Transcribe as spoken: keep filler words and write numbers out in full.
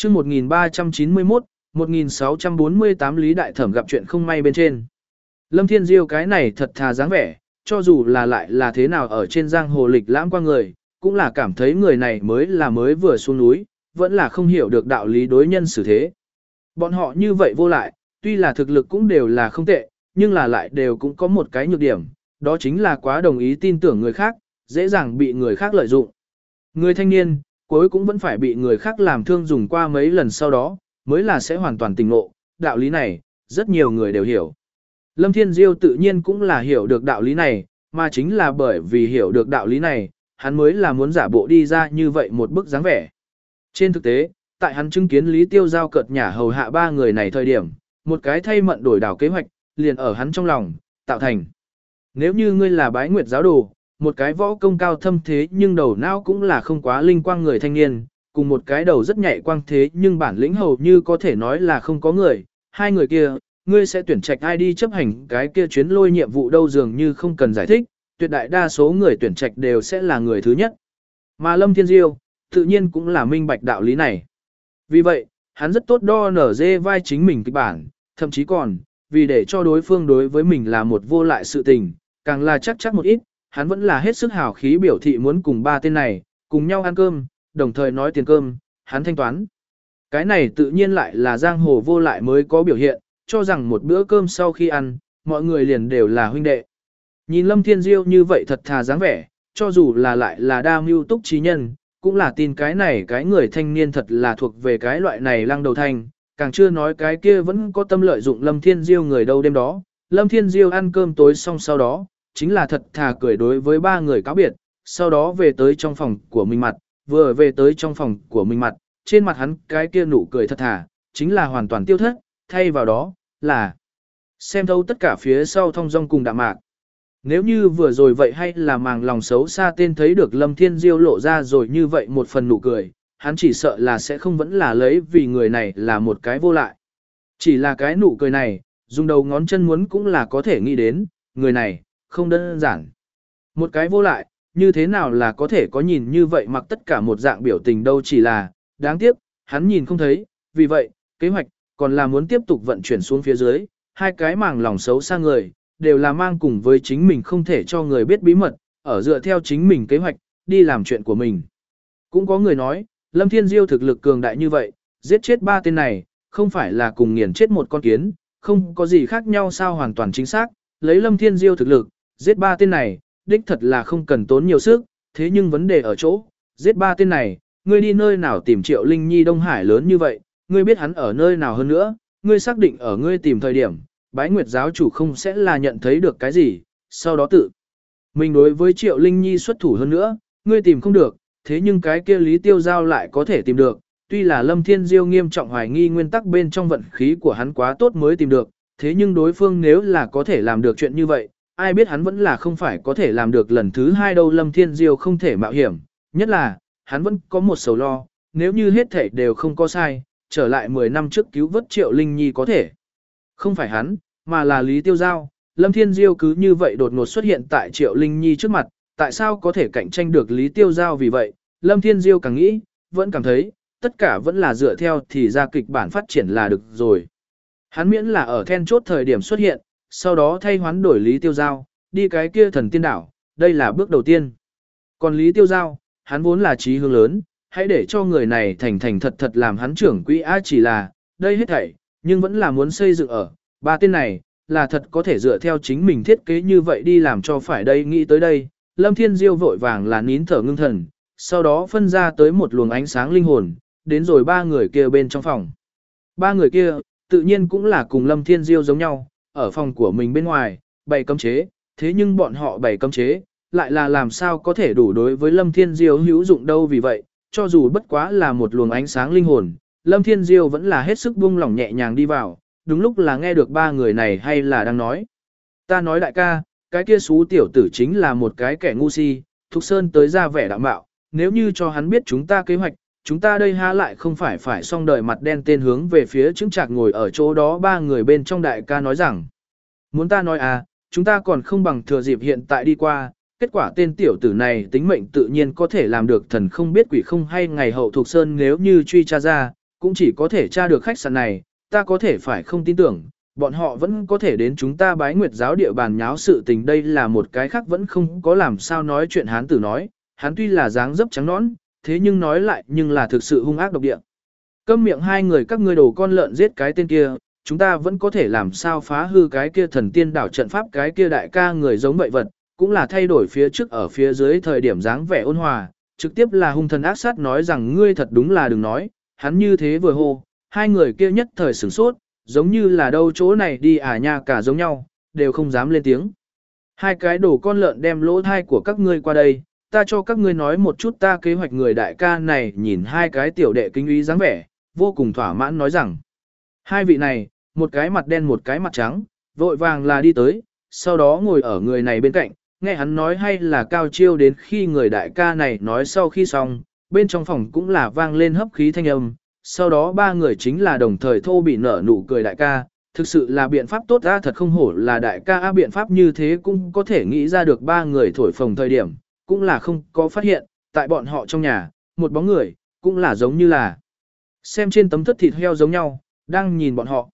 chương một nghìn ba trăm chín mươi mốt, một nghìn sáu trăm bốn mươi tám Lý Đại Thẩm gặp chuyện không may bên trên. Lâm Thiên Diêu cái này thật thà dáng vẻ, cho dù là lại là thế nào ở trên giang hồ lịch lãm qua người, cũng là cảm thấy người này mới là mới vừa xuống núi, vẫn là không hiểu được đạo lý đối nhân xử thế. Bọn họ như vậy vô lại, tuy là thực lực cũng đều là không tệ, nhưng là lại đều cũng có một cái nhược điểm, đó chính là quá đồng ý tin tưởng người khác, dễ dàng bị người khác lợi dụng. Người thanh niên, cuối cũng vẫn phải bị người khác làm thương dùng qua mấy lần sau đó, mới là sẽ hoàn toàn tỉnh ngộ, đạo lý này, rất nhiều người đều hiểu. Lâm Thiên Diêu tự nhiên cũng là hiểu được đạo lý này, mà chính là bởi vì hiểu được đạo lý này, hắn mới là muốn giả bộ đi ra như vậy một bức dáng vẻ. Trên thực tế, tại hắn chứng kiến Lý Tiêu Giao cợt nhả hầu hạ ba người này thời điểm, một cái thay mận đổi đảo kế hoạch, liền ở hắn trong lòng, tạo thành. Nếu như ngươi là bái nguyệt giáo đồ, một cái võ công cao thâm thế nhưng đầu não cũng là không quá linh quang người thanh niên, cùng một cái đầu rất nhạy quang thế nhưng bản lĩnh hầu như có thể nói là không có người, hai người kia, ngươi sẽ tuyển trạch ai đi chấp hành cái kia chuyến lôi nhiệm vụ đâu dường như không cần giải thích, tuyệt đại đa số người tuyển trạch đều sẽ là người thứ nhất. Mà Lâm Thiên Diêu, tự nhiên cũng là minh bạch đạo lý này. Vì vậy, hắn rất tốt đo nở dê vai chính mình kịch bản, thậm chí còn, vì để cho đối phương đối với mình là một vô lại sự tình, càng là chắc chắc một ít, hắn vẫn là hết sức hào khí biểu thị muốn cùng ba tên này, cùng nhau ăn cơm, đồng thời nói tiền cơm, hắn thanh toán. Cái này tự nhiên lại là giang hồ vô lại mới có biểu hiện, cho rằng một bữa cơm sau khi ăn, mọi người liền đều là huynh đệ. Nhìn Lâm Thiên Diêu như vậy thật thà dáng vẻ, cho dù là lại là đa mưu túc trí nhân, cũng là tin cái này cái người thanh niên thật là thuộc về cái loại này lăng đầu thanh, càng chưa nói cái kia vẫn có tâm lợi dụng Lâm Thiên Diêu người đâu đêm đó. Lâm Thiên Diêu ăn cơm tối xong sau đó, chính là thật thà cười đối với ba người cáo biệt, sau đó về tới trong phòng của mình mặt, vừa về tới trong phòng của mình mặt, trên mặt hắn cái kia nụ cười thật thà, chính là hoàn toàn tiêu thất, thay vào đó, là xem thấu tất cả phía sau thong dong cùng đạm mạc. Nếu như vừa rồi vậy hay là màng lòng xấu xa tên thấy được Lâm Thiên Diêu lộ ra rồi như vậy một phần nụ cười, hắn chỉ sợ là sẽ không vẫn là lấy vì người này là một cái vô lại. Chỉ là cái nụ cười này, dùng đầu ngón chân muốn cũng là có thể nghĩ đến, người này, không đơn giản. Một cái vô lại, như thế nào là có thể có nhìn như vậy mặc tất cả một dạng biểu tình đâu chỉ là, đáng tiếc, hắn nhìn không thấy, vì vậy, kế hoạch, còn là muốn tiếp tục vận chuyển xuống phía dưới, hai cái màng lòng xấu xa người, đều là mang cùng với chính mình không thể cho người biết bí mật, ở dựa theo chính mình kế hoạch, đi làm chuyện của mình. Cũng có người nói, Lâm Thiên Diêu thực lực cường đại như vậy, giết chết ba tên này, không phải là cùng nghiền chết một con kiến, không có gì khác nhau sao hoàn toàn chính xác, lấy Lâm Thiên Diêu thực lực, giết ba tên này, đích thật là không cần tốn nhiều sức, thế nhưng vấn đề ở chỗ, giết ba tên này, ngươi đi nơi nào tìm Triệu Linh Nhi Đông Hải lớn như vậy, ngươi biết hắn ở nơi nào hơn nữa, ngươi xác định ở ngươi tìm thời điểm, Bái Nguyệt giáo chủ không sẽ là nhận thấy được cái gì, sau đó tự mình đối với Triệu Linh Nhi xuất thủ hơn nữa, ngươi tìm không được, thế nhưng cái kia Lý Tiêu Giao lại có thể tìm được, tuy là Lâm Thiên Diêu nghiêm trọng hoài nghi nguyên tắc bên trong vận khí của hắn quá tốt mới tìm được, thế nhưng đối phương nếu là có thể làm được chuyện như vậy, ai biết hắn vẫn là không phải có thể làm được lần thứ hai đâu. Lâm Thiên Diêu không thể mạo hiểm, nhất là, hắn vẫn có một sầu lo, nếu như hết thể đều không có sai, trở lại mười năm trước cứu vớt Triệu Linh Nhi có thể. Không phải hắn, mà là Lý Tiêu Giao, Lâm Thiên Diêu cứ như vậy đột ngột xuất hiện tại Triệu Linh Nhi trước mặt, tại sao có thể cạnh tranh được Lý Tiêu Giao vì vậy, Lâm Thiên Diêu càng nghĩ, vẫn cảm thấy, tất cả vẫn là dựa theo thì ra kịch bản phát triển là được rồi. Hắn miễn là ở then chốt thời điểm xuất hiện, sau đó thay hoán đổi Lý Tiêu Giao, đi cái kia thần tiên đảo, đây là bước đầu tiên. Còn Lý Tiêu Giao, hắn vốn là chí hướng lớn, hãy để cho người này thành thành thật thật làm hắn trưởng quỹ á chỉ là, đây hết thảy, nhưng vẫn là muốn xây dựng ở, ba tên này, là thật có thể dựa theo chính mình thiết kế như vậy đi làm cho phải đây. Nghĩ tới đây, Lâm Thiên Diêu vội vàng là nín thở ngưng thần, sau đó phân ra tới một luồng ánh sáng linh hồn, đến rồi ba người kia bên trong phòng. Ba người kia, tự nhiên cũng là cùng Lâm Thiên Diêu giống nhau, ở phòng của mình bên ngoài, bày cấm chế, thế nhưng bọn họ bày cấm chế, lại là làm sao có thể đủ đối với Lâm Thiên Diêu hữu dụng đâu. Vì vậy, cho dù bất quá là một luồng ánh sáng linh hồn, Lâm Thiên Diêu vẫn là hết sức buông lỏng nhẹ nhàng đi vào, đúng lúc là nghe được ba người này hay là đang nói. Ta nói đại ca, cái kia xú tiểu tử chính là một cái kẻ ngu si, Thục Sơn tới ra vẻ đạm bạo, nếu như cho hắn biết chúng ta kế hoạch, chúng ta đây há lại không phải phải xong đời mặt đen tên hướng về phía chứng trạc ngồi ở chỗ đó. Ba người bên trong đại ca nói rằng, muốn ta nói à, chúng ta còn không bằng thừa dịp hiện tại đi qua, kết quả tên tiểu tử này tính mệnh tự nhiên có thể làm được thần không biết quỷ không hay, ngày hậu Thục Sơn nếu như truy tra ra, cũng chỉ có thể tra được khách sạn này, ta có thể phải không tin tưởng, bọn họ vẫn có thể đến chúng ta bái nguyệt giáo địa bàn nháo sự tình, đây là một cái khác vẫn không có làm sao nói chuyện hán tử nói, hắn tuy là dáng dấp trắng nõn, thế nhưng nói lại nhưng là thực sự hung ác độc địa. Câm miệng hai người các ngươi đồ con lợn giết cái tên kia, chúng ta vẫn có thể làm sao phá hư cái kia thần tiên đảo trận pháp, cái kia đại ca người giống vậy vật, cũng là thay đổi phía trước ở phía dưới thời điểm dáng vẻ ôn hòa, trực tiếp là hung thần ác sát nói rằng ngươi thật đúng là đừng nói, hắn như thế vừa hô, hai người kia nhất thời sửng sốt, giống như là đâu chỗ này đi à nha cả giống nhau, đều không dám lên tiếng. Hai cái đồ con lợn đem lỗ thai của các ngươi qua đây, ta cho các ngươi nói một chút ta kế hoạch. Người đại ca này nhìn hai cái tiểu đệ kính ý dáng vẻ, vô cùng thỏa mãn nói rằng, hai vị này, một cái mặt đen một cái mặt trắng, vội vàng là đi tới, sau đó ngồi ở người này bên cạnh, nghe hắn nói hay là cao chiêu đến khi người đại ca này nói sau khi xong, bên trong phòng cũng là vang lên hấp khí thanh âm, sau đó ba người chính là đồng thời thô bị nở nụ cười đại ca, thực sự là biện pháp tốt ra, thật không hổ là đại ca a, biện pháp như thế cũng có thể nghĩ ra được. Ba người thổi phồng thời điểm, cũng là không có phát hiện, tại bọn họ trong nhà, một bóng người, cũng là giống như là xem trên tấm thất thịt heo giống nhau, đang nhìn bọn họ.